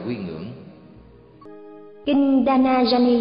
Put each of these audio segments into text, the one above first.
quy ngưỡng. Kinh Danajani.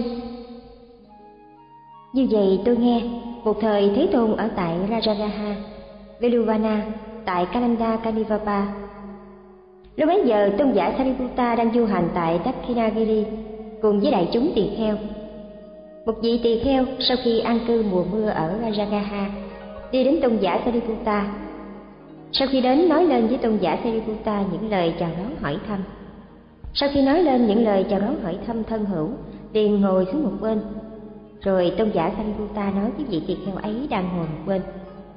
Như vậy tôi nghe, một thời Thế Tôn ở tại Rajagaha, Veluvana, tại Kalanda Kanivapa. Lúc bấy giờ tôn giả Sariputta đang du hành tại Dakshinagiri cùng với đại chúng tỳ kheo. Một vị tỳ kheo sau khi an cư mùa mưa ở Rajagaha đi đến tôn giả Sariputta. Sau khi đến nói lên với tôn giả Sariputta những lời chào đón hỏi thăm. Sau khi nói lên những lời chào đón hỏi thăm thân hữu, liền ngồi xuống một bên. Rồi tôn giả Sariputta nói với vị tỳ kheo ấy đang ngồi một bên: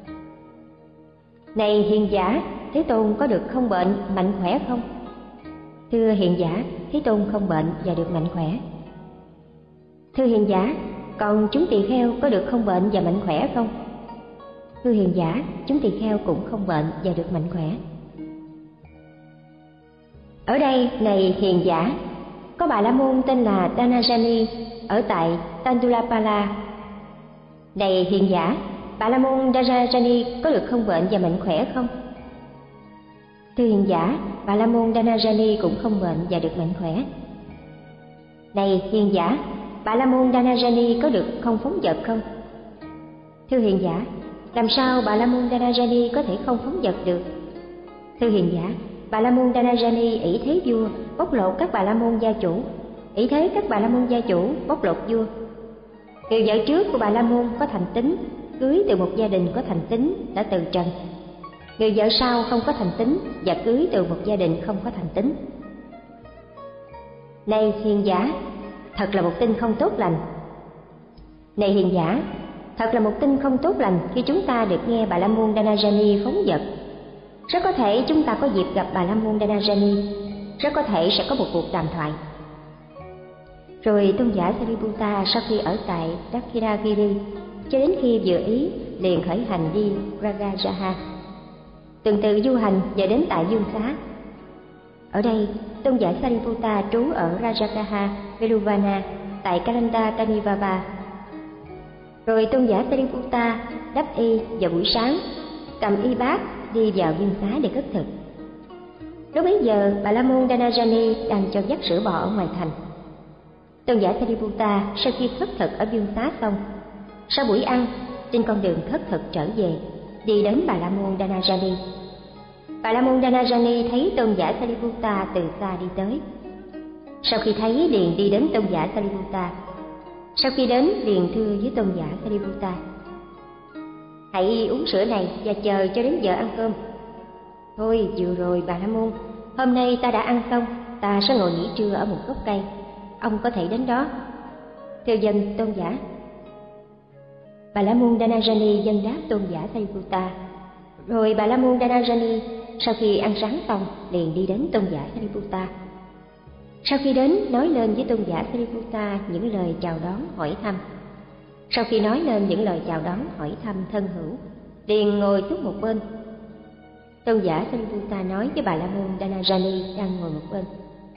Này hiền giả, Thế Tôn có được không bệnh, mạnh khỏe không? Thưa hiền giả, Thế Tôn không bệnh và được mạnh khỏe. Thưa hiền giả, còn chúng tỳ kheo có được không bệnh và mạnh khỏe không? Thưa hiền giả, chúng tỳ kheo cũng không bệnh và được mạnh khỏe. Ở đây, này hiền giả, có Bà La Môn tên là Danajani ở tại Tandulapala. Này hiền giả, Bà La Môn Danajani có được không bệnh và mạnh khỏe không? Thưa hiền giả, Bà La Môn Danajani cũng không bệnh và được mạnh khỏe. Này hiền giả, Bà La Môn Danajani có được không phóng dật không? Thưa hiền giả, làm sao Bà La Môn Danajani có thể không phóng dật được? Thưa hiền giả, Bà La Môn Danajani ỷ thế vua bóc lột các Bà La Môn gia chủ, ỷ thế các Bà La Môn gia chủ bóc lột vua. Người vợ trước của Bà La Môn có thành tín, cưới từ một gia đình có thành tín đã từ trần. Người vợ sau không có thành tín và cưới từ một gia đình không có thành tín. Này hiền giả, thật là một tin không tốt lành. Này hiền giả, thật là một tin không tốt lành khi chúng ta được nghe Bà La Môn Danajani phóng dật. Rất có thể chúng ta có dịp gặp Bà La Môn Danajani, rất có thể sẽ có một cuộc đàm thoại. Rồi tôn giả Sariputta sau khi ở tại Dakshinagiri cho đến khi vừa ý liền khởi hành đi Ragajaha, tuần tự du hành và đến tại Dương Xá. Ở đây, tôn giả Sariputta trú ở Rajagaha, Veluvana, tại Kalanda Kanivapa. Rồi tôn giả Sariputta đắp y vào buổi sáng, cầm y bát đi vào Dương Xá để cất thực. Lúc bấy giờ, Bà La Môn Danajani đang cho dắt sữa bò ở ngoài thành. Tôn giả Sariputta sau khi khất thực ở Dương Xá xong, sau buổi ăn, trên con đường khất thực trở về, đi đến Bà La Môn Danajani. Bà La Môn Danajani thấy tôn giả Sariputta từ xa đi tới. Sau khi thấy liền đi đến tôn giả Sariputta. Sau khi đến liền thưa với tôn giả Sariputta: Hãy uống sữa này và chờ cho đến giờ ăn cơm. Thôi vừa rồi Bà La Môn, hôm nay ta đã ăn xong, ta sẽ ngồi nghỉ trưa ở một gốc cây, ông có thể đến đó. Thưa dân tôn giả. Bà La Môn Danajani dân đáp tôn giả Sariputta. Rồi Bà La Môn Danajani sau khi ăn sáng xong liền đi đến tôn giả Sariputta. Sau khi đến nói lên với tôn giả Sariputta những lời chào đón hỏi thăm. Sau khi nói lên những lời chào đón hỏi thăm thân hữu, liền ngồi xuống một bên. Tôn giả Sariputta nói với Bà La Môn Danajani đang ngồi một bên: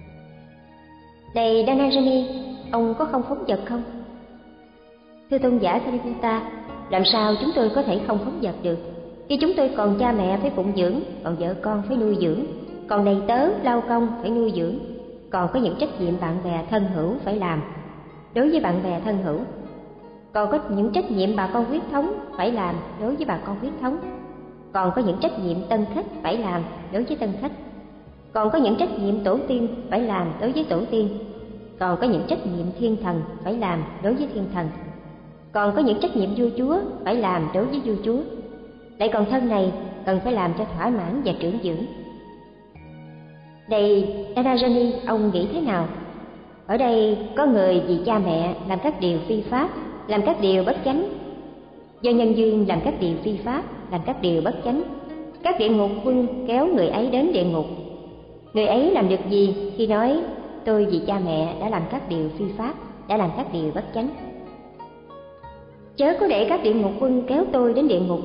Này Danajani, ông có không phóng dật không? Thưa tôn giả Sariputta, làm sao chúng tôi có thể không phóng dật được, khi chúng tôi còn cha mẹ phải phụng dưỡng, còn vợ con phải nuôi dưỡng, còn đầy tớ lao công phải nuôi dưỡng, còn có những trách nhiệm bạn bè thân hữu phải làm đối với bạn bè thân hữu, còn có những trách nhiệm bà con huyết thống phải làm đối với bà con huyết thống, còn có những trách nhiệm tân khách phải làm đối với tân khách, còn có những trách nhiệm tổ tiên phải làm đối với tổ tiên, còn có những trách nhiệm thiên thần phải làm đối với thiên thần, còn có những trách nhiệm vua chúa phải làm đối với vua chúa, lại còn thân này cần phải làm cho thỏa mãn và trưởng dưỡng. Này Danajani, ông nghĩ thế nào? Ở đây có người vì cha mẹ làm các điều phi pháp, làm các điều bất chánh, do nhân duyên làm các điều phi pháp, làm các điều bất chánh. Các địa ngục quân kéo người ấy đến địa ngục. Người ấy làm được gì khi nói tôi vì cha mẹ đã làm các điều phi pháp, đã làm các điều bất chánh? Chớ có để các địa ngục quân kéo tôi đến địa ngục.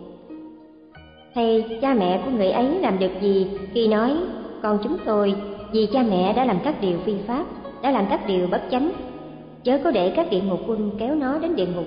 Hay cha mẹ của người ấy làm được gì khi nói con chúng tôi vì cha mẹ đã làm các điều phi pháp, đã làm các điều bất chánh, chớ có để các địa ngục quân kéo nó đến địa ngục?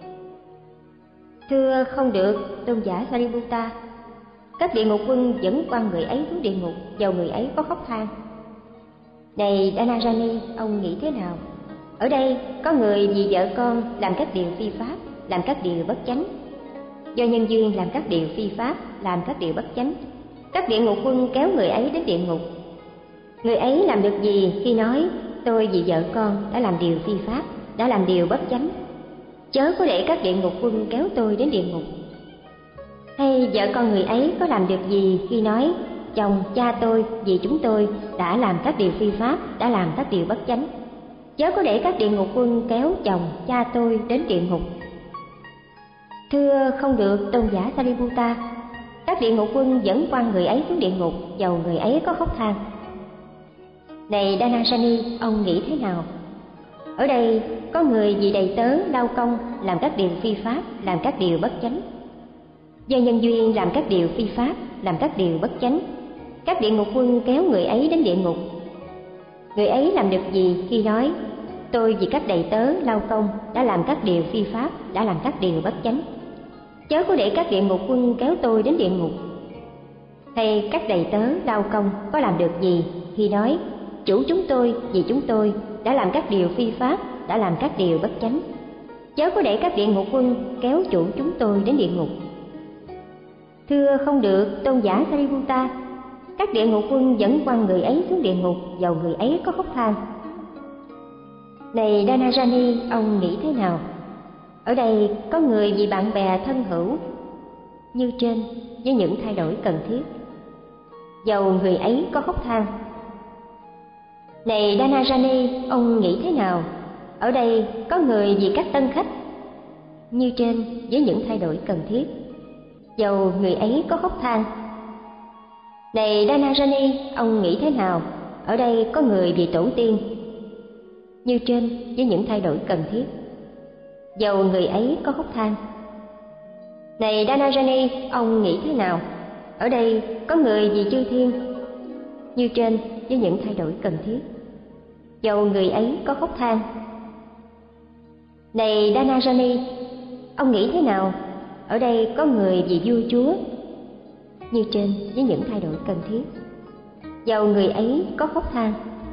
Thưa không được tôn giả Sariputta, các địa ngục quân dẫn quăng người ấy xuống địa ngục dầu người ấy có khóc than. Này Dhanarani, ông nghĩ thế nào? Ở đây có người vì vợ con làm các điều phi pháp, làm các điều bất chánh. Do nhân duyên làm các điều phi pháp, làm các điều bất chánh. Các địa ngục quân kéo người ấy đến địa ngục. Người ấy làm được gì khi nói tôi vì vợ con đã làm điều phi pháp, đã làm điều bất chánh? Chớ có để các địa ngục quân kéo tôi đến địa ngục. Hay vợ con người ấy có làm được gì khi nói chồng, cha tôi vì chúng tôi đã làm các điều phi pháp, đã làm các điều bất chánh? Chớ có để các địa ngục quân kéo chồng, cha tôi đến địa ngục. Thưa không được tôn giả Sariputta, các địa ngục quân dẫn quăng người ấy xuống địa ngục, dầu người ấy có khóc than. Này Dhanasani, ông nghĩ thế nào? Ở đây có người vì đầy tớ lao công làm các điều phi pháp, làm các điều bất chánh. Do nhân duyên làm các điều phi pháp, làm các điều bất chánh. Các địa ngục quân kéo người ấy đến địa ngục. Người ấy làm được gì khi nói tôi vì các đầy tớ lao công đã làm các điều phi pháp, đã làm các điều bất chánh? Chớ có để các địa ngục quân kéo tôi đến địa ngục. Hay các đầy tớ lao công có làm được gì khi nói chủ chúng tôi vì chúng tôi đã làm các điều phi pháp, đã làm các điều bất chánh? Chớ có để các địa ngục quân kéo chủ chúng tôi đến địa ngục. Thưa không được tôn giả Sariputta, các địa ngục quân dẫn quăng người ấy xuống địa ngục, dầu người ấy có khóc than. Này Dhanarani, ông nghĩ thế nào? Ở đây có người vì bạn bè thân hữu như trên với những thay đổi cần thiết, dầu người ấy có khóc than. Này Dhanarani, ông nghĩ thế nào? Ở đây có người vì các tân khách như trên với những thay đổi cần thiết, dầu người ấy có khóc than. Này Dhanarani, ông nghĩ thế nào? Ở đây có người vì tổ tiên như trên với những thay đổi cần thiết, dầu người ấy có khóc than. Này Dhanarani, ông nghĩ thế nào? Ở đây có người vì chư thiên như trên với những thay đổi cần thiết, dầu người ấy có khóc than. Này Dhanarani, ông nghĩ thế nào? Ở đây có người vì vua chúa như trên với những thay đổi cần thiết, dầu người ấy có khóc than.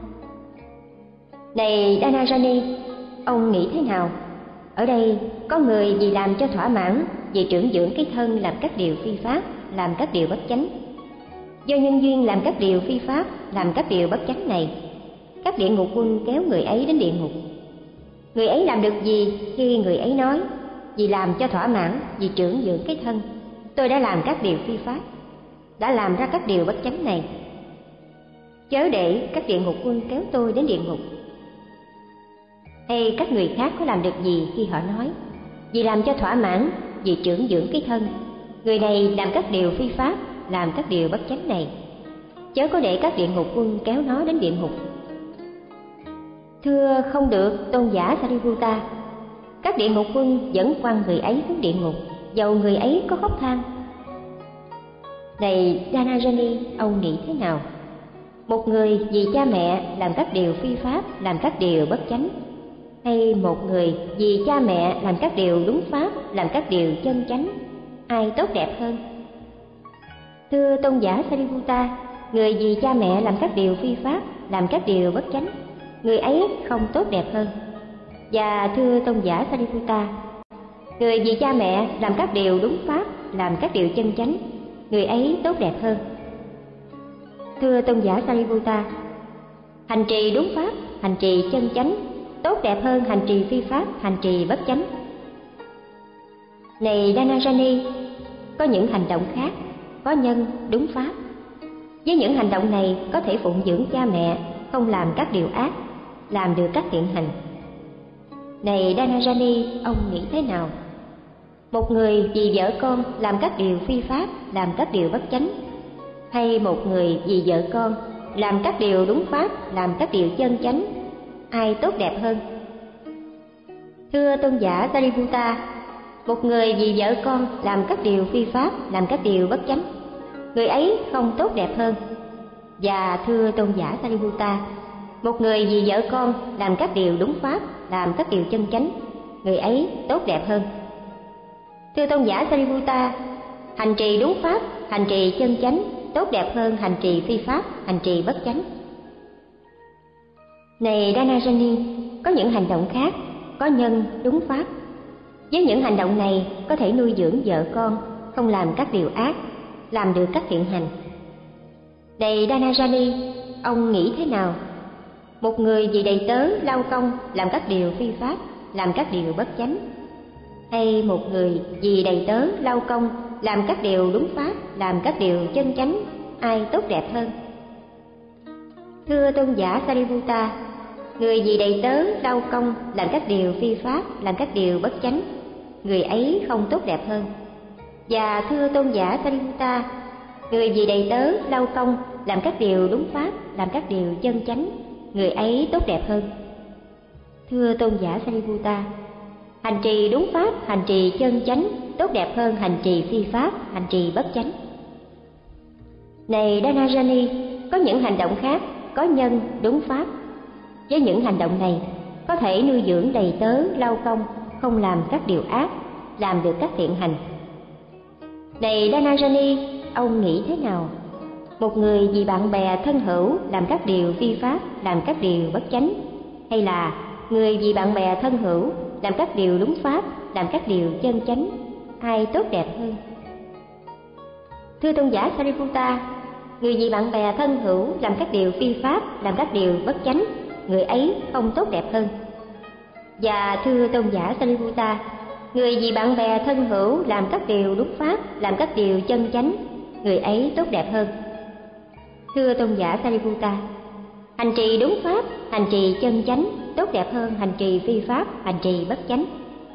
Này Dhanarani, ông nghĩ thế nào? Ở đây có người vì làm cho thỏa mãn, vì trưởng dưỡng cái thân làm các điều phi pháp, làm các điều bất chánh. Do nhân duyên làm các điều phi pháp, làm các điều bất chánh này, các địa ngục quân kéo người ấy đến địa ngục. Người ấy làm được gì khi người ấy nói vì làm cho thỏa mãn, vì trưởng dưỡng cái thân, tôi đã làm các điều phi pháp, đã làm ra các điều bất chánh này? Chớ để các địa ngục quân kéo tôi đến địa ngục. Hay các người khác có làm được gì khi họ nói vì làm cho thỏa mãn, vì trưởng dưỡng cái thân, người này làm các điều phi pháp, làm các điều bất chánh này? Chớ có để các địa ngục quân kéo nó đến địa ngục. Thưa không được tôn giả Sariputta, các địa ngục quân dẫn quăng người ấy xuống địa ngục, dầu người ấy có khóc than. Này Dhanarani, ông nghĩ thế nào? Một người vì cha mẹ làm các điều phi pháp, làm các điều bất chánh, hay một người vì cha mẹ làm các điều đúng pháp, làm các điều chân chánh, ai tốt đẹp hơn? Thưa tôn giả Sariputta, người vì cha mẹ làm các điều phi pháp, làm các điều bất chánh, người ấy không tốt đẹp hơn. Và thưa tôn giả Sariputta, người vì cha mẹ làm các điều đúng pháp, làm các điều chân chánh, người ấy tốt đẹp hơn. Thưa tôn giả Sariputta, hành trì đúng pháp, hành trì chân chánh tốt đẹp hơn hành trì phi pháp, hành trì bất chánh. Này Dhanarani, có những hành động khác, có nhân đúng pháp. Với những hành động này có thể phụng dưỡng cha mẹ, không làm các điều ác, làm được các thiện hành. Này Dhanarani, ông nghĩ thế nào? Một người vì vợ con làm các điều phi pháp, làm các điều bất chánh, hay một người vì vợ con làm các điều đúng pháp, làm các điều chân chánh, ai tốt đẹp hơn? Thưa tôn giả Sariputta, một người vì vợ con làm các điều phi pháp, làm các điều bất chánh, người ấy không tốt đẹp hơn. Và thưa tôn giả Sariputta, một người vì vợ con làm các điều đúng pháp, làm các điều chân chánh, người ấy tốt đẹp hơn. Thưa tôn giả Sariputta, hành trì đúng pháp, hành trì chân chánh tốt đẹp hơn hành trì phi pháp, hành trì bất chánh. Này Dhanarani, có những hành động khác, có nhân đúng pháp. Với những hành động này có thể nuôi dưỡng vợ con, không làm các điều ác, làm được các thiện hành. Này Dhanarani, ông nghĩ thế nào? Một người vì đầy tớ lao công làm các điều phi pháp, làm các điều bất chánh, hay một người vì đầy tớ lao công làm các điều đúng pháp, làm các điều chân chánh, ai tốt đẹp hơn? Thưa tôn giả Sariputta, người vì đầy tớ lao công làm các điều phi pháp, làm các điều bất chánh, người ấy không tốt đẹp hơn. Và thưa tôn giả Sariputta, người vì đầy tớ lao công làm các điều đúng pháp, làm các điều chân chánh, người ấy tốt đẹp hơn. Thưa tôn giả Sariputta, hành trì đúng pháp, hành trì chân chánh tốt đẹp hơn hành trì phi pháp, hành trì bất chánh. Này Dhanarani, có những hành động khác, có nhân đúng pháp. Với những hành động này có thể nuôi dưỡng đầy tớ lao công, không làm các điều ác, làm được các thiện hành. Này Dhanarani, ông nghĩ thế nào? Một người vì bạn bè thân hữu làm các điều phi pháp, làm các điều bất chánh, hay là người vì bạn bè thân hữu làm các điều đúng pháp, làm các điều chân chánh, ai tốt đẹp hơn? Thưa tôn giả Sariputta, người vì bạn bè thân hữu làm các điều phi pháp, làm các điều bất chánh, người ấy không tốt đẹp hơn. Và thưa tôn giả Sariputta, người vì bạn bè thân hữu làm các điều đúng pháp, làm các điều chân chánh, người ấy tốt đẹp hơn. Thưa tôn giả Sariputta, hành trì đúng pháp, hành trì chân chánh tốt đẹp hơn hành trì phi pháp, hành trì bất chánh.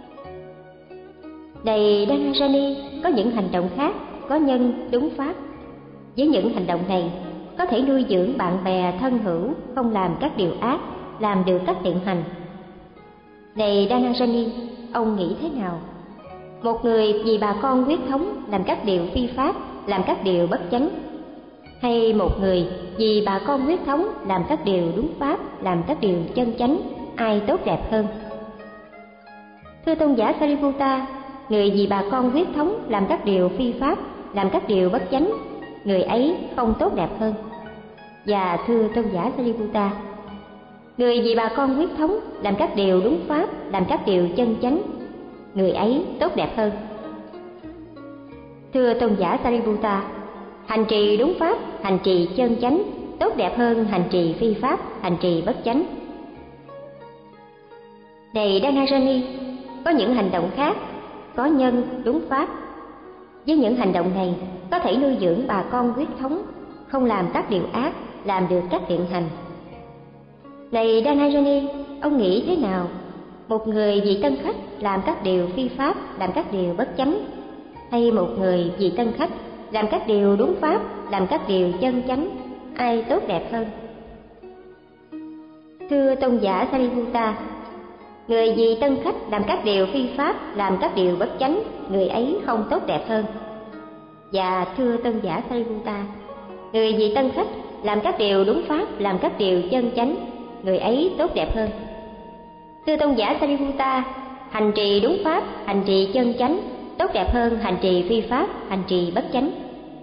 Này Dhanarani, có những hành động khác, có nhân đúng pháp. Với những hành động này có thể nuôi dưỡng bạn bè thân hữu, không làm các điều ác, làm được các thiện hành. Này Dhanarani, ông nghĩ thế nào? Một người vì bà con huyết thống làm các điều phi pháp, làm các điều bất chánh, hay một người vì bà con huyết thống làm các điều đúng pháp, làm các điều chân chánh, ai tốt đẹp hơn? Thưa tôn giả Sariputta, người vì bà con huyết thống làm các điều phi pháp, làm các điều bất chánh, người ấy không tốt đẹp hơn. Và thưa tôn giả Sariputta, người vì bà con huyết thống làm các điều đúng pháp, làm các điều chân chánh, người ấy tốt đẹp hơn. Thưa tôn giả Sariputta, hành trì đúng pháp, hành trì chân chánh tốt đẹp hơn hành trì phi pháp, hành trì bất chánh. Này Dhanarani, có những hành động khác, có nhân đúng pháp. Với những hành động này có thể nuôi dưỡng bà con huyết thống, không làm các điều ác, làm được các thiện hành. Này Dhanarani, ông nghĩ thế nào? Một người vì tân khách làm các điều phi pháp, làm các điều bất chánh, hay một người vì tân khách làm các điều đúng pháp, làm các điều chân chánh, ai tốt đẹp hơn? Thưa tôn giả Sariputta, người vì tân khách làm các điều phi pháp, làm các điều bất chánh, người ấy không tốt đẹp hơn. Và thưa tôn giả Sariputta, người vì tân khách làm các điều đúng pháp, làm các điều chân chánh, người ấy tốt đẹp hơn. Thưa tôn giả Sariputta, hành trì đúng pháp, hành trì chân chánh tốt đẹp hơn hành trì phi pháp, hành trì bất chánh.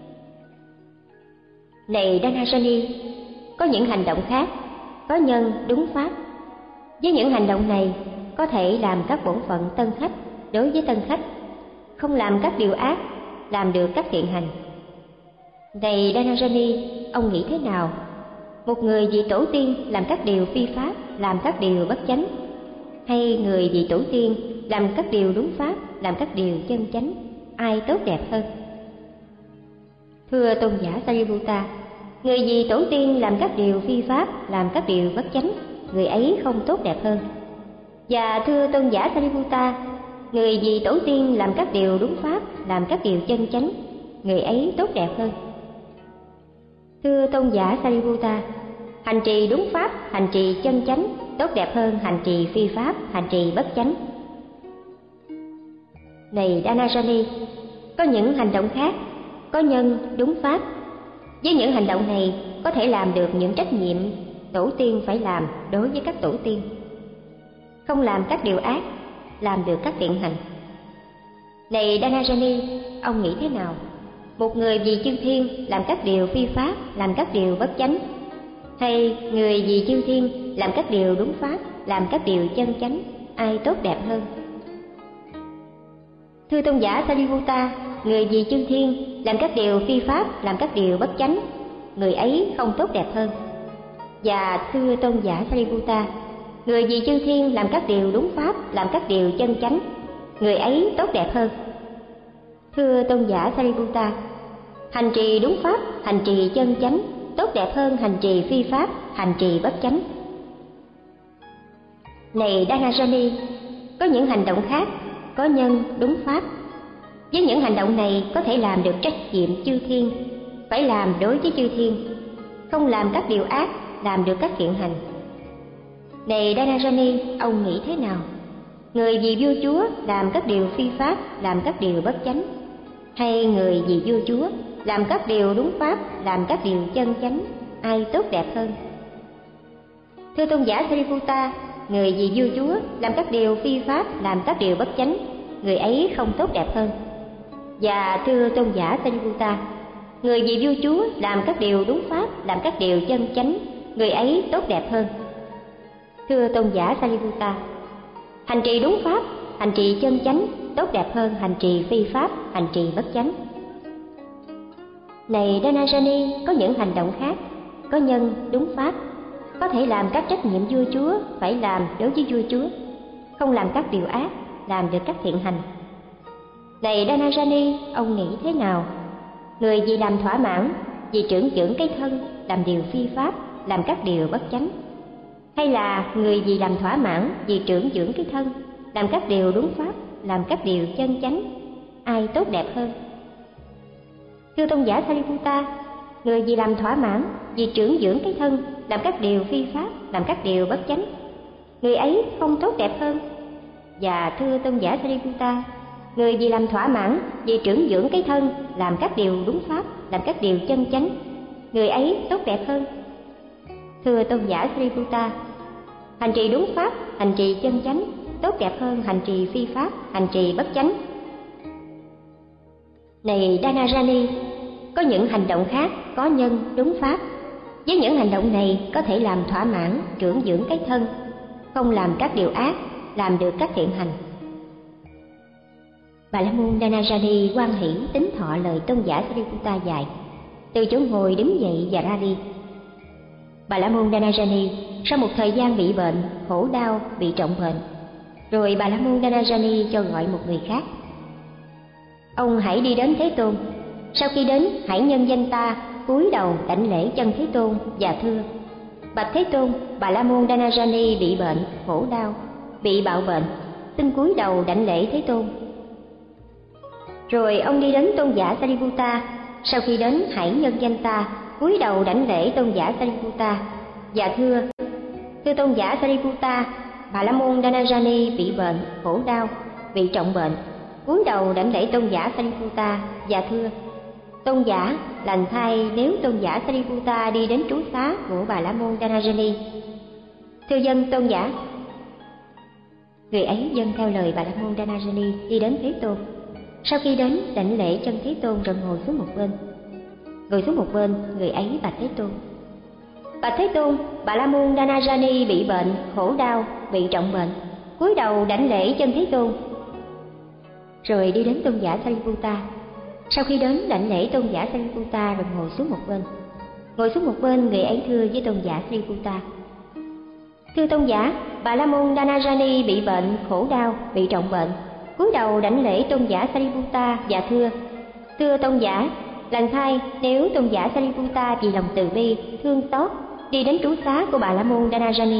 Này Dhanarani, có những hành động khác, có nhân đúng pháp. Với những hành động này có thể làm các bổn phận tân khách đối với tân khách, không làm các điều ác, làm được các thiện hành. Này Dhanarani, ông nghĩ thế nào? Một người vì tổ tiên làm các điều phi pháp, làm các điều bất chánh, hay người vì tổ tiên làm các điều đúng pháp, làm các điều chân chánh, ai tốt đẹp hơn? Thưa tôn giả Sariputta, người vì tổ tiên làm các điều phi pháp, làm các điều bất chánh, người ấy không tốt đẹp hơn. Và thưa tôn giả Sariputta, người vì tổ tiên làm các điều đúng pháp, làm các điều chân chánh, người ấy tốt đẹp hơn. Thưa tôn giả Sariputta, hành trì đúng pháp, hành trì chân chánh tốt đẹp hơn hành trì phi pháp, hành trì bất chánh. Này Dhanarani, có những hành động khác, có nhân đúng pháp. Với những hành động này có thể làm được những trách nhiệm tổ tiên phải làm đối với các tổ tiên, không làm các điều ác, làm được các thiện hành. Này Dhanarani, ông nghĩ thế nào? Một người vì chư thiên làm các điều phi pháp, làm các điều bất chánh, hay người vì chư thiên làm các điều đúng pháp, làm các điều chân chánh, ai tốt đẹp hơn? Thưa tôn giả Sariputta, người vì chư thiên làm các điều phi pháp, làm các điều bất chánh, người ấy không tốt đẹp hơn. Và thưa tôn giả Sariputta, người vì chư thiên làm các điều đúng pháp, làm các điều chân chánh, người ấy tốt đẹp hơn. Thưa tôn giả Sariputta, hành trì đúng pháp, hành trì chân chánh tốt đẹp hơn hành trì phi pháp, hành trì bất chánh. Này Dhanajani, có những hành động khác, có nhân đúng pháp. Với những hành động này có thể làm được trách nhiệm chư thiên, phải làm đối với chư thiên, không làm các điều ác, làm được các thiện hành. Này Dhanajani, ông nghĩ thế nào? Người vì vua chúa làm các điều phi pháp, làm các điều bất chánh, hay người vì vua chúa làm các điều đúng pháp, làm các điều chân chánh, ai tốt đẹp hơn? Thưa tôn giả Sariputta, người vì vua chúa làm các điều phi pháp, làm các điều bất chánh, người ấy không tốt đẹp hơn. Và thưa tôn giả Sariputta, người vì vua chúa làm các điều đúng pháp, làm các điều chân chánh, người ấy tốt đẹp hơn. Thưa tôn giả Sariputta, hành trì đúng pháp, hành trì chân chánh tốt đẹp hơn hành trì phi pháp, hành trì bất chánh. Này Dhanajani, có những hành động khác, có nhân đúng pháp, có thể làm các trách nhiệm vua chúa, phải làm đối với vua chúa, không làm các điều ác, làm được các thiện hành. Này Dhanajani, ông nghĩ thế nào? Người vì làm thỏa mãn, vì trưởng dưỡng cái thân, làm điều phi pháp, làm các điều bất chánh, hay là người vì làm thỏa mãn, vì trưởng dưỡng cái thân, làm các điều đúng pháp, làm các điều chân chánh, ai tốt đẹp hơn? Thưa tôn giả Sariputta, người vì làm thỏa mãn, vì trưởng dưỡng cái thân, làm các điều phi pháp, làm các điều bất chánh, người ấy không tốt đẹp hơn. Và thưa tôn giả Sariputta, người vì làm thỏa mãn, vì trưởng dưỡng cái thân, làm các điều đúng pháp, làm các điều chân chánh, người ấy tốt đẹp hơn. Thưa tôn giả Sariputta, hành trì đúng pháp, hành trì chân chánh tốt đẹp hơn hành trì phi pháp, hành trì bất chánh. Này Dhanajani, có những hành động khác, có nhân đúng pháp. Với những hành động này có thể làm thỏa mãn, trưởng dưỡng cái thân, không làm các điều ác, làm được các thiện hành. Bà la môn Dhanajani hoan hỷ tín thọ lời tôn giả Sariputta dạy, từ chỗ ngồi đứng dậy và ra đi. Bà la môn Dhanajani sau một thời gian bị bệnh, khổ đau, bị trọng bệnh, rồi bà la môn Dhanajani cho gọi một người khác. Ông hãy đi đến Thế Tôn. Sau khi đến, hãy nhân danh ta, cúi đầu đảnh lễ chân Thế Tôn và thưa: bạch Thế Tôn, bà la môn Dhanajani bị bệnh, khổ đau, bị bạo bệnh, xin cúi đầu đảnh lễ Thế Tôn. Rồi ông đi đến tôn giả Sariputta. Sau khi đến, hãy nhân danh ta, cúi đầu đảnh lễ tôn giả Sariputta và thưa: thưa tôn giả Sariputta, bà la môn Dhanajani bị bệnh, khổ đau, bị trọng bệnh, cúi đầu đảnh lễ tôn giả Sariputta và thưa: tôn giả, lành thay nếu tôn giả Sariputta đi đến trú xá của bà la môn Dhanajani. Thưa dân tôn giả. Người ấy dâng theo lời bà la môn Dhanajani đi đến Thế Tôn. Sau khi đến, đảnh lễ chân Thế Tôn rồi ngồi xuống một bên. Ngồi xuống một bên, người ấy bạch Thế Tôn: bạch Thế Tôn, bà la môn Dhanajani bị bệnh, khổ đau, bị trọng bệnh, cúi đầu đảnh lễ chân Thế Tôn. Rồi đi đến tôn giả Sariputta. Sau khi đến, đảnh lễ tôn giả Sariputta rồi ngồi xuống một bên. Ngồi xuống một bên, người ấy thưa với tôn giả Sariputta: thưa tôn giả, bà la môn Dhanajani bị bệnh, khổ đau, bị trọng bệnh, cúi đầu đảnh lễ tôn giả Sariputta và thưa: thưa tôn giả, lành thay nếu tôn giả Sariputta vì lòng từ bi, thương xót đi đến trú xá của bà la môn Dhanajani.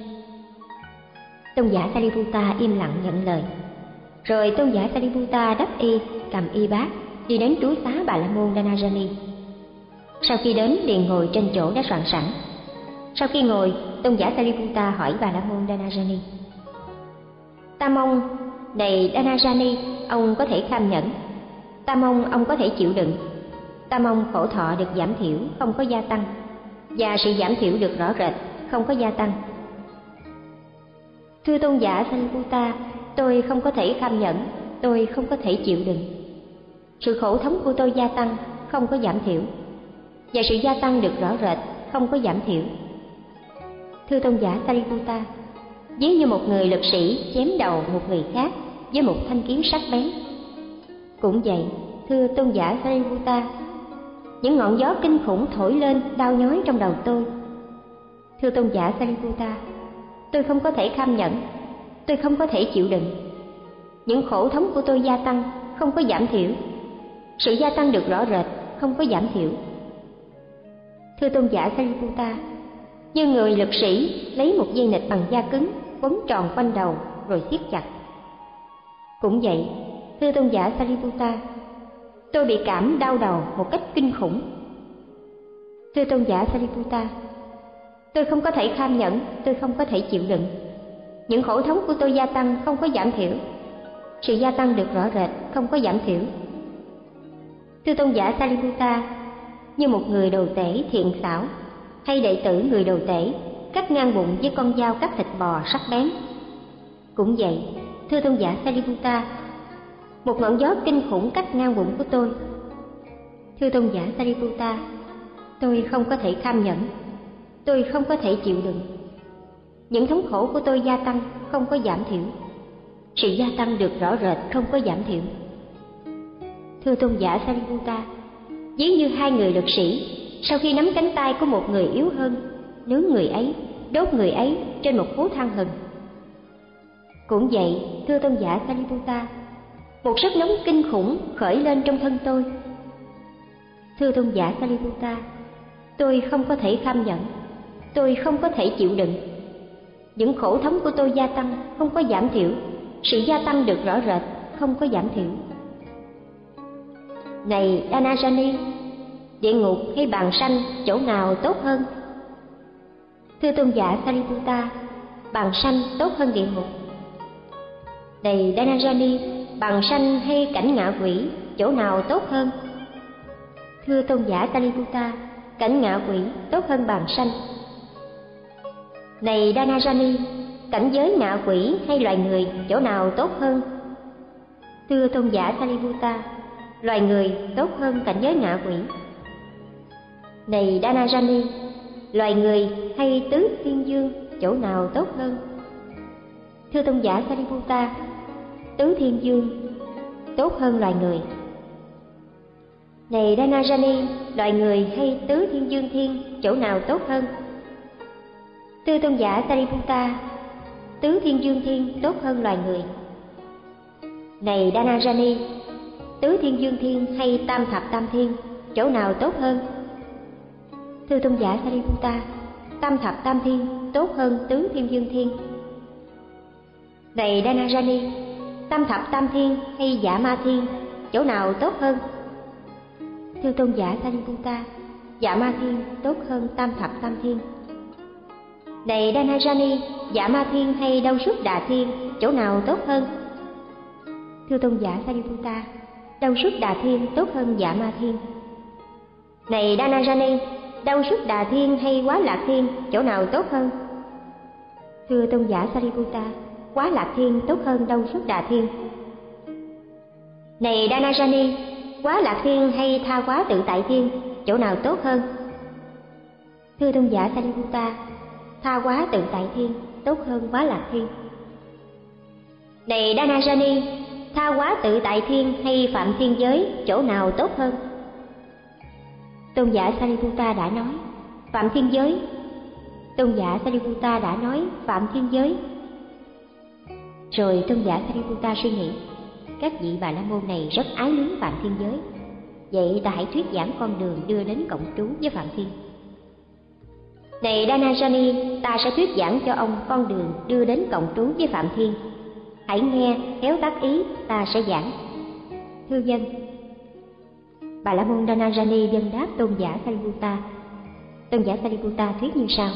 Tôn giả Sariputta im lặng nhận lời. Rồi tôn giả Sariputta đắp y, cầm y bát, đi đến trú xá bà la môn Dhanajani. Sau khi đến, liền ngồi trên chỗ đã soạn sẵn. Sau khi ngồi, tôn giả Sariputta hỏi bà la môn Dhanajani: ta mong, này Dhanajani, ông có thể kham nhẫn. Ta mong ông có thể chịu đựng. Ta mong khổ thọ được giảm thiểu, không có gia tăng, và sự giảm thiểu được rõ rệt, không có gia tăng. Thưa tôn giả Sariputta, tôi không có thể kham nhẫn, tôi không có thể chịu đựng. Sự khổ thống của tôi gia tăng, không có giảm thiểu, và sự gia tăng được rõ rệt, không có giảm thiểu. Thưa tôn giả Sariputta, ví như một người lực sĩ chém đầu một người khác với một thanh kiếm sắc bén. Cũng vậy, thưa tôn giả Sariputta, những ngọn gió kinh khủng thổi lên đau nhói trong đầu tôi. Thưa tôn giả Sariputta, tôi không có thể kham nhẫn, tôi không có thể chịu đựng. Những khổ thống của tôi gia tăng, không có giảm thiểu. Sự gia tăng được rõ rệt, không có giảm thiểu. Thưa tôn giả Sariputta, như người lực sĩ lấy một dây nịt bằng da cứng quấn tròn quanh đầu rồi siết chặt. Cũng vậy, thưa tôn giả Sariputta, tôi bị cảm đau đầu một cách kinh khủng. Thưa tôn giả Sariputta, tôi không có thể kham nhẫn, tôi không có thể chịu đựng. Những khổ thống của tôi gia tăng, không có giảm thiểu. Sự gia tăng được rõ rệt, không có giảm thiểu. Thưa tôn giả Sariputta, như một người đồ tể thiện xảo hay đệ tử người đồ tể cắt ngang bụng với con dao cắt thịt bò sắc bén. Cũng vậy, thưa tôn giả Sariputta, một ngọn gió kinh khủng cắt ngang bụng của tôi. Thưa tôn giả Sariputta, tôi không có thể kham nhẫn, tôi không có thể chịu đựng. Những thống khổ của tôi gia tăng, không có giảm thiểu. Sự gia tăng được rõ rệt, không có giảm thiểu. Thưa tôn giả Sariputta, ví như hai người lực sĩ sau khi nắm cánh tay của một người yếu hơn, nướng người ấy, đốt người ấy trên một hố than hừng. Cũng vậy, thưa tôn giả Sariputta, một sức nóng kinh khủng khởi lên trong thân tôi. Thưa tôn giả Sariputta, tôi không có thể kham nhẫn, tôi không có thể chịu đựng. Những khổ thống của tôi gia tăng, không có giảm thiểu. Sự gia tăng được rõ rệt, không có giảm thiểu. Này Dhanajani, địa ngục hay bàn sanh chỗ nào tốt hơn? Thưa tôn giả Sariputta, bàn sanh tốt hơn địa ngục. Này Dhanajani, bàn sanh hay cảnh ngạ quỷ chỗ nào tốt hơn? Thưa tôn giả Sariputta, cảnh ngạ quỷ tốt hơn bàn sanh. Này Dhanajani, cảnh giới ngạ quỷ hay loài người chỗ nào tốt hơn? Thưa tôn giả Sariputta, loài người tốt hơn cảnh giới ngạ quỷ. Này Dhanajani, loài người hay tứ thiên dương chỗ nào tốt hơn? Thưa tôn giả Sariputta, tứ thiên dương tốt hơn loài người. Này Dhanajani, loài người hay tứ thiên dương thiên chỗ nào tốt hơn? Thưa tôn giả Sariputta, tứ thiên dương thiên tốt hơn loài người. Này Dhanajani, tứ thiên dương thiên hay tam thập tam thiên chỗ nào tốt hơn? Thưa tôn giả Sariputta, tam thập tam thiên tốt hơn tứ thiên dương thiên. Này Dhanajani, tam thập tam thiên hay dạ ma thiên chỗ nào tốt hơn? Thưa tôn giả Sariputta, dạ ma thiên tốt hơn tam thập tam thiên. Này Dhanajani, dạ ma thiên hay đau xuất đà thiên chỗ nào tốt hơn? Thưa tôn giả Sariputta, đau xuất đà thiên tốt hơn dạ ma thiên. Này Dhanajani, đau xuất đà thiên hay quá lạc thiên chỗ nào tốt hơn? Thưa tôn giả Sariputta, quá lạc thiên tốt hơn đau xuất đà thiên. Này Dhanajani, quá lạc thiên hay tha quá tự tại thiên chỗ nào tốt hơn? Thưa tôn giả Sariputta, tha quá tự tại thiên tốt hơn quá lạc thiên. Này Dhanajani, tha quá tự tại thiên hay phạm thiên giới chỗ nào tốt hơn? Tôn giả Sariputta đã nói phạm thiên giới. Tôn giả Sariputta đã nói phạm thiên giới. Rồi tôn giả Sariputta suy nghĩ, các vị Bà La Môn này rất ái luyến phạm thiên giới, vậy ta hãy thuyết giảng con đường đưa đến cộng trú với phạm thiên. Này Dhanajani, ta sẽ thuyết giảng cho ông con đường đưa đến cộng trú với phạm thiên. Hãy nghe, khéo tác ý, ta sẽ giảng. Thưa dân. Bà La Môn Dhanajani dân đáp tôn giả Sariputta. Tôn giả Sariputta thuyết như sau: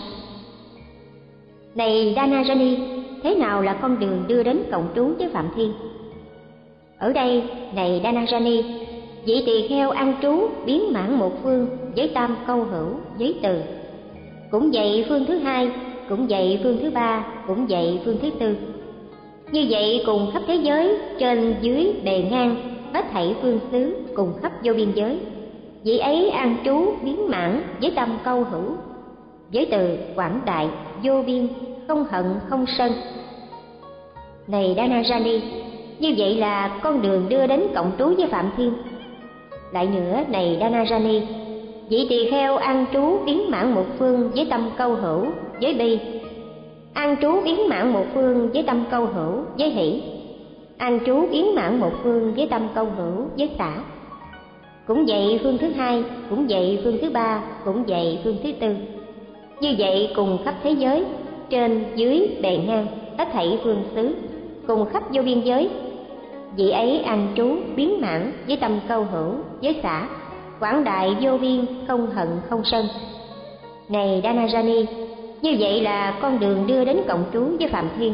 Này Dhanajani, thế nào là con đường đưa đến cộng trú với phạm thiên? Ở đây, này Dhanajani, vị tỳ kheo ăn trú biến mãn một phương với tam câu hữu với từ. Cũng vậy phương thứ hai, cũng vậy phương thứ ba, cũng vậy phương thứ tư. Như vậy cùng khắp thế giới, trên dưới bề ngang, hết thảy phương xứ cùng khắp vô biên giới. Vị ấy an trú biến mãn với tâm câu hữu, với từ quảng đại, vô biên, không hận không sân. Này Danarani, như vậy là con đường đưa đến cộng trú với Phạm Thiên. Lại nữa, này Danarani, vị tỳ kheo an trú biến mãn một phương với tâm câu hữu với bi, an trú biến mãn một phương với tâm câu hữu với hỷ, an trú biến mãn một phương với tâm câu hữu với xả. Cũng vậy phương thứ hai, cũng vậy phương thứ ba, cũng vậy phương thứ tư. Như vậy cùng khắp thế giới, trên dưới bề ngang, hết thảy phương xứ, cùng khắp vô biên giới, vị ấy an trú biến mãn với tâm câu hữu với xả, quảng đại vô biên, không hận không sân. Này Danarani, như vậy là con đường đưa đến cộng trú với Phạm Thiên.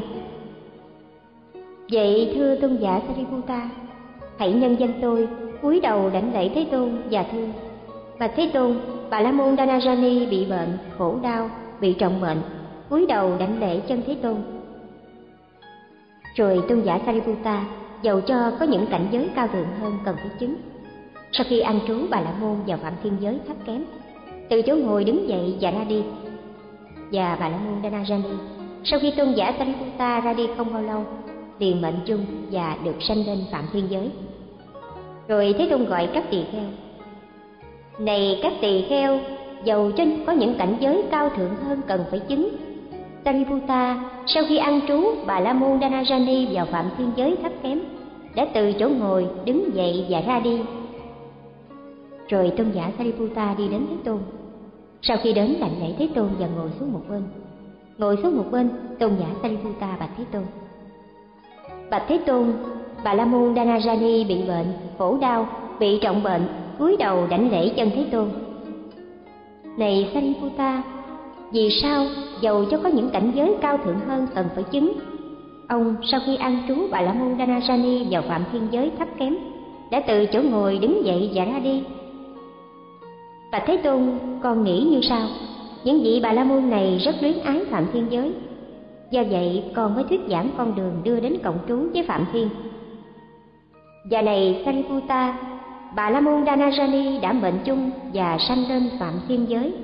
Vậy thưa tôn giả Sariputta, hãy nhân danh tôi cúi đầu đảnh lễ Thế Tôn và thưa: bạch Thế Tôn, Bà La Môn Danarani bị bệnh, khổ đau, bị trọng bệnh, cúi đầu đảnh lễ chân Thế Tôn. Rồi tôn giả Sariputta, dầu cho có những cảnh giới cao thượng hơn cần phải chứng, sau khi an trú Bà La Môn vào Phạm Thiên giới thấp kém, từ chỗ ngồi đứng dậy và ra đi. Và Bà La Môn Danarani, sau khi tôn giả Sariputta ra đi không bao lâu, liền mệnh chung và được sanh lên Phạm Thiên giới. Rồi Thế Tôn gọi các tỳ kheo: này các tỳ kheo, dầu cho có những cảnh giới cao thượng hơn cần phải chứng, Sariputta sau khi an trú Bà La Môn Danarani vào Phạm Thiên giới thấp kém, đã từ chỗ ngồi đứng dậy và ra đi. Rồi tôn giả Sariputta đi đến Thế Tôn. Sau khi đến đảnh lễ Thế Tôn và ngồi xuống một bên. Ngồi xuống một bên, tôn giả Sariputta bạch Thế Tôn: bạch Thế Tôn, Bà La Môn Danarani bị bệnh, khổ đau, bị trọng bệnh, cúi đầu đảnh lễ chân Thế Tôn. Này Sariputta, vì sao dầu cho có những cảnh giới cao thượng hơn cần phải chứng, ông sau khi an trú Bà La Môn Danarani vào Phạm Thiên giới thấp kém, đã từ chỗ ngồi đứng dậy và ra đi? Bạch Thế Tôn, con nghĩ như sau: những vị Bà La Môn này rất luyến ái Phạm Thiên giới, do vậy con mới thuyết giảng con đường đưa đến cộng trú với Phạm Thiên. Và này Sariputta, Bà La Môn Danarani đã mệnh chung và sanh lên Phạm Thiên giới.